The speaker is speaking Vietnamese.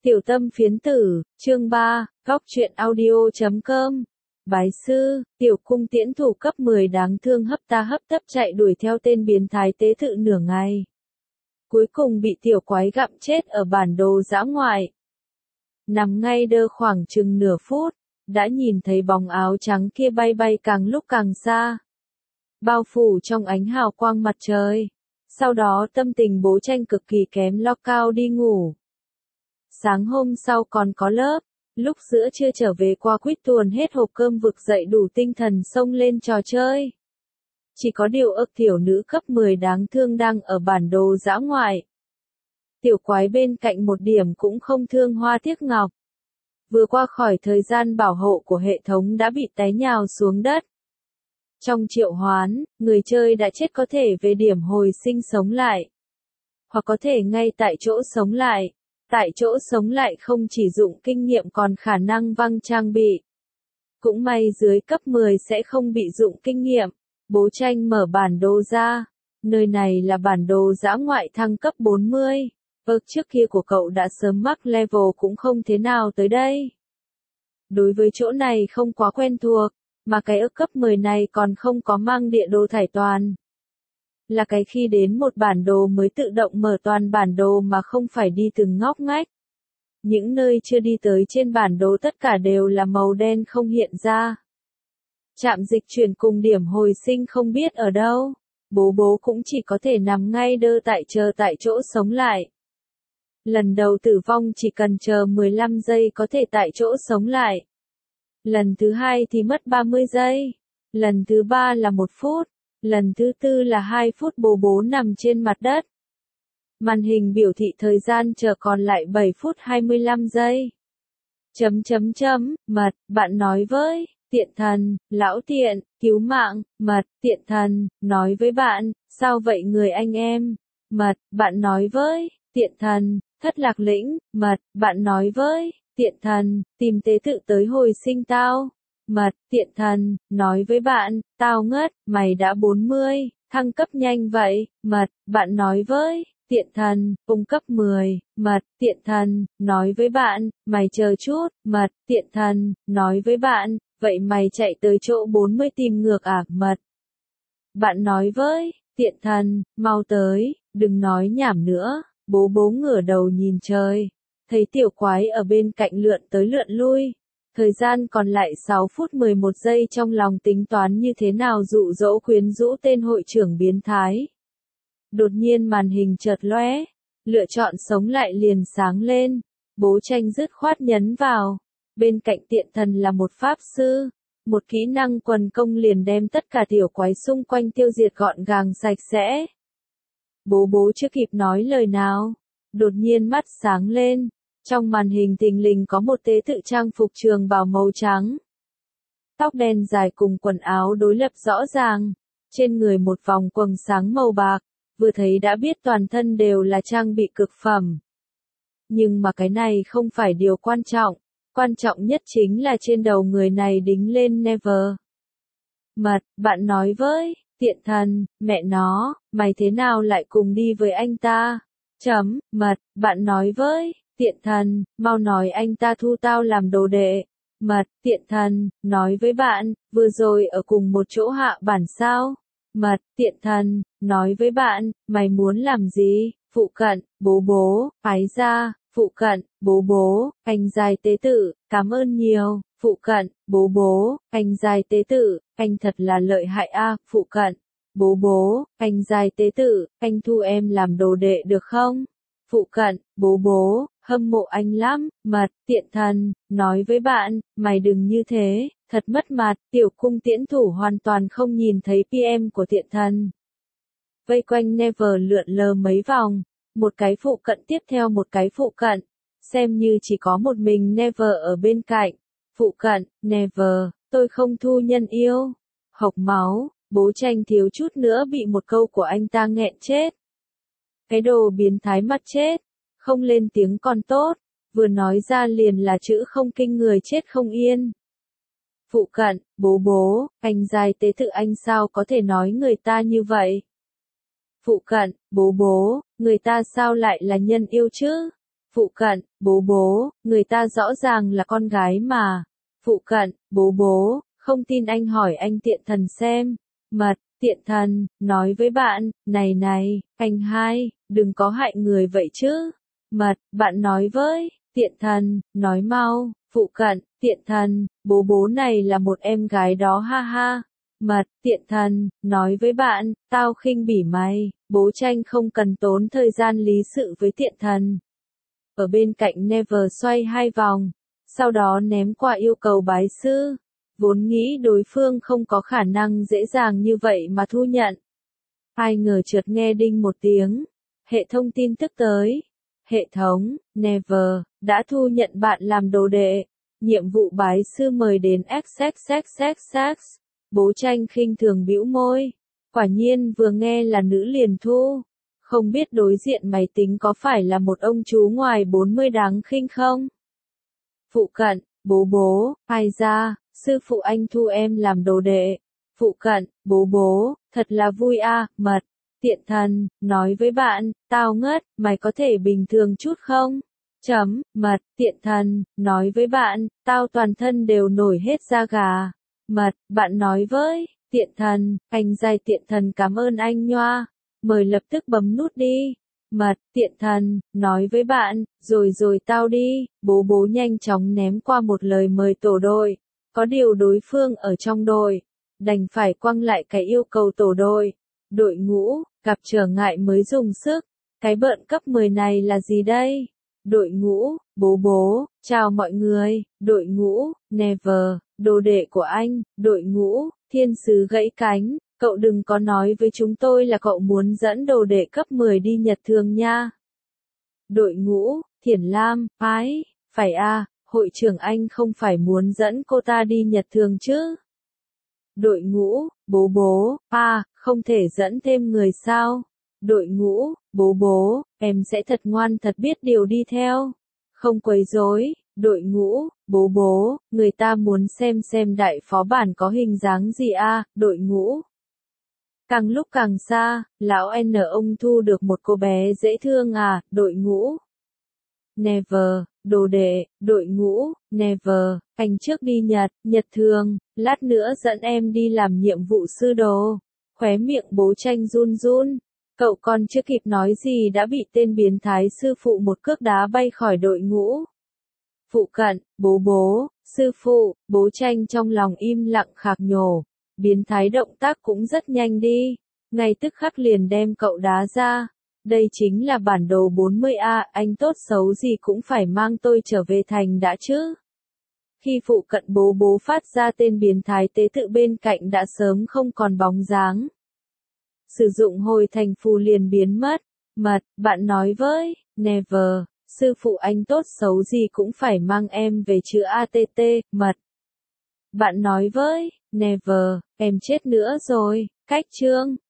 Tiểu tâm phiến tử, chương 3, góc truyện audio.com. Bái sư, tiểu cung tiễn thủ cấp 10 đáng thương hấp tấp chạy đuổi theo tên biến thái tế tự nửa ngày. Cuối cùng bị tiểu quái gặm chết ở bản đồ dã ngoại. Nằm ngay đơ khoảng chừng nửa phút, đã nhìn thấy bóng áo trắng kia bay bay càng lúc càng xa. Bao phủ trong ánh hào quang mặt trời. Sau đó tâm tình bố tranh cực kỳ kém lo cao đi ngủ. Sáng hôm sau còn có lớp, lúc giữa trưa trở về qua quýt tuồn hết hộp cơm vực dậy đủ tinh thần xông lên trò chơi. Chỉ có điều tiểu nữ cấp 10 đáng thương đang ở bản đồ dã ngoại. Tiểu quái bên cạnh một điểm cũng không thương hoa tiếc ngọc. Vừa qua khỏi thời gian bảo hộ của hệ thống đã bị té nhào xuống đất. Trong triệu hoán, người chơi đã chết có thể về điểm hồi sinh sống lại. Hoặc có thể ngay tại chỗ sống lại. Tại chỗ sống lại không chỉ dụng kinh nghiệm còn khả năng văng trang bị. Cũng may dưới cấp 10 sẽ không bị dụng kinh nghiệm. Bố tranh mở bản đồ ra. Nơi này là bản đồ dã ngoại thăng cấp 40. Trước kia của cậu đã sớm mắc level cũng không thế nào tới đây. Đối với chỗ này không quá quen thuộc, mà cái cấp 10 này còn không có mang địa đồ thải toàn. Là cái khi đến một bản đồ mới tự động mở toàn bản đồ mà không phải đi từng ngóc ngách. Những nơi chưa đi tới trên bản đồ tất cả đều là màu đen không hiện ra. Trạm dịch chuyển cùng điểm hồi sinh không biết ở đâu. Bố cũng chỉ có thể nằm ngay đơ tại chờ tại chỗ sống lại. Lần đầu tử vong chỉ cần chờ 15 giây có thể tại chỗ sống lại. Lần thứ hai thì mất 30 giây. Lần thứ ba là 1 phút. Lần thứ tư là 2 phút bố nằm trên mặt đất. Màn hình biểu thị thời gian chờ còn lại 7 phút 25 giây. Mật, bạn nói với, tiện thần, lão tiện, cứu mạng, mật, tiện thần, nói với bạn, sao vậy người anh em, mật, bạn nói với, tiện thần, thất lạc lĩnh, mật, bạn nói với, tiện thần, tìm tế tự tới hồi sinh tao. Mật, tiện thần, nói với bạn, tao ngất, mày đã 40, thăng cấp nhanh vậy, mật, bạn nói với, tiện thần, cung cấp 10, mật, tiện thần, nói với bạn, mày chờ chút, mật, tiện thần, nói với bạn, vậy mày chạy tới chỗ 40 tìm ngược à, mật. Bạn nói với, tiện thần, mau tới, đừng nói nhảm nữa, bố ngửa đầu nhìn trời, thấy tiểu quái ở bên cạnh lượn tới lượn lui. Thời gian còn lại 6 phút 11 giây trong lòng tính toán như thế nào dụ dỗ quyến rũ tên hội trưởng biến thái. Đột nhiên màn hình chợt lóe, lựa chọn sống lại liền sáng lên, bố tranh dứt khoát nhấn vào. Bên cạnh tiện thần là một pháp sư, một kỹ năng quần công liền đem tất cả tiểu quái xung quanh tiêu diệt gọn gàng sạch sẽ. Bố chưa kịp nói lời nào, đột nhiên mắt sáng lên. Trong màn hình thình lình có một tế tự trang phục trường bào màu trắng. Tóc đen dài cùng quần áo đối lập rõ ràng. Trên người một vòng quầng sáng màu bạc. Vừa thấy đã biết toàn thân đều là trang bị cực phẩm. Nhưng mà cái này không phải điều quan trọng. Quan trọng nhất chính là trên đầu người này đính lên Never. Mật, bạn nói với, tiện thần, mẹ nó, mày thế nào lại cùng đi với anh ta? Mật, bạn nói với, tiện thần, mau nói anh ta thu tao làm đồ đệ. Mật, tiện thần, nói với bạn, vừa rồi ở cùng một chỗ hạ bản sao? Mật, tiện thần, nói với bạn, mày muốn làm gì? Phụ cận, bố, ái ra, phụ cận, bố, anh dài tế tự, cảm ơn nhiều, phụ cận, bố, anh dài tế tự, anh thật là lợi hại a, phụ cận, bố, anh dài tế tự, anh thu em làm đồ đệ được không? Phụ cận, bố, hâm mộ anh lắm, mật, tiện thần, nói với bạn, mày đừng như thế, thật mất mặt, tiểu cung tiễn thủ hoàn toàn không nhìn thấy PM của tiện thần. Vây quanh Never lượn lờ mấy vòng, một cái phụ cận tiếp theo một cái phụ cận, xem như chỉ có một mình Never ở bên cạnh. Phụ cận, Never, tôi không thu nhân yêu. Hộc máu, bố tranh thiếu chút nữa bị một câu của anh ta nghẹn chết. Cái đồ biến thái mặt chết, không lên tiếng còn tốt, vừa nói ra liền là chữ không kinh người chết không yên. Phụ cận, bố, anh dài tế tự anh sao có thể nói người ta như vậy? Phụ cận, bố, người ta sao lại là nhân yêu chứ? Phụ cận, bố, người ta rõ ràng là con gái mà. Phụ cận, bố, không tin anh hỏi anh tiện thần xem. Mật, tiện thần, nói với bạn, này, anh hai, đừng có hại người vậy chứ. Mật, bạn nói với, tiện thần, nói mau, phụ cận, tiện thần, bố này là một em gái đó ha ha. Mật, tiện thần, nói với bạn, tao khinh bỉ mày, bố tranh không cần tốn thời gian lý sự với tiện thần. Ở bên cạnh Never xoay 2 vòng, sau đó ném qua yêu cầu bái sư, vốn nghĩ đối phương không có khả năng dễ dàng như vậy mà thu nhận. Ai ngờ chợt nghe đinh một tiếng, hệ thống tin tức tới. Hệ thống, Never, đã thu nhận bạn làm đồ đệ, nhiệm vụ bái sư mời đến XXXXX. Bố tranh khinh thường bĩu môi, quả nhiên vừa nghe là nữ liền thu. Không biết đối diện máy tính có phải là một ông chú ngoài 40 đáng khinh không? Phụ cận, bố, ai ra, sư phụ anh thu em làm đồ đệ. Phụ cận, bố, thật là vui a. Mật, tiện thần, nói với bạn, tao ngất, mày có thể bình thường chút không? Mật, tiện thần, nói với bạn, tao toàn thân đều nổi hết da gà. Mật, bạn nói với, tiện thần, anh giai tiện thần cảm ơn anh nhoa. Mời lập tức bấm nút đi. Mật, tiện thần, nói với bạn, rồi tao đi. Bố nhanh chóng ném qua một lời mời tổ đội. Có điều đối phương ở trong đội, đành phải quăng lại cái yêu cầu tổ đội. Đội ngũ, gặp trở ngại mới dùng sức. Cái bợn cấp 10 này là gì đây? Đội ngũ, bố, chào mọi người. Đội ngũ, Never, đồ đệ của anh. Đội ngũ, thiên sứ gãy cánh. Cậu đừng có nói với chúng tôi là cậu muốn dẫn đồ đệ cấp 10 đi Nhật Thường nha. Đội ngũ, Thiển Lam, phải à, hội trưởng anh không phải muốn dẫn cô ta đi Nhật Thường chứ. Đội ngũ, bố, không thể dẫn thêm người sao. Đội ngũ, bố, em sẽ thật ngoan thật biết điều đi theo. Không quấy rối. Đội ngũ, bố, người ta muốn xem đại phó bản có hình dáng gì à. Đội ngũ. Càng lúc càng xa, lão N ông thu được một cô bé dễ thương à. Đội ngũ. Never, đồ đệ. Đội ngũ, Never, anh trước đi Nhật Thường, lát nữa dẫn em đi làm nhiệm vụ sư đồ. Khóe miệng bố tranh run. Cậu còn chưa kịp nói gì đã bị tên biến thái sư phụ một cước đá bay khỏi đội ngũ. Phụ cận, bố, sư phụ, bố tranh trong lòng im lặng khạc nhổ. Biến thái động tác cũng rất nhanh đi, ngay tức khắc liền đem cậu đá ra. Đây chính là bản đồ 40A, anh tốt xấu gì cũng phải mang tôi trở về thành đã chứ. Khi phụ cận bố phát ra tên biến thái tế tự bên cạnh đã sớm không còn bóng dáng. Sử dụng hồi thành phù liền biến mất. Mật, bạn nói với, Never, sư phụ anh tốt xấu gì cũng phải mang em về chữ ATT. Mật, bạn nói với, Never, em chết nữa rồi. Cách chương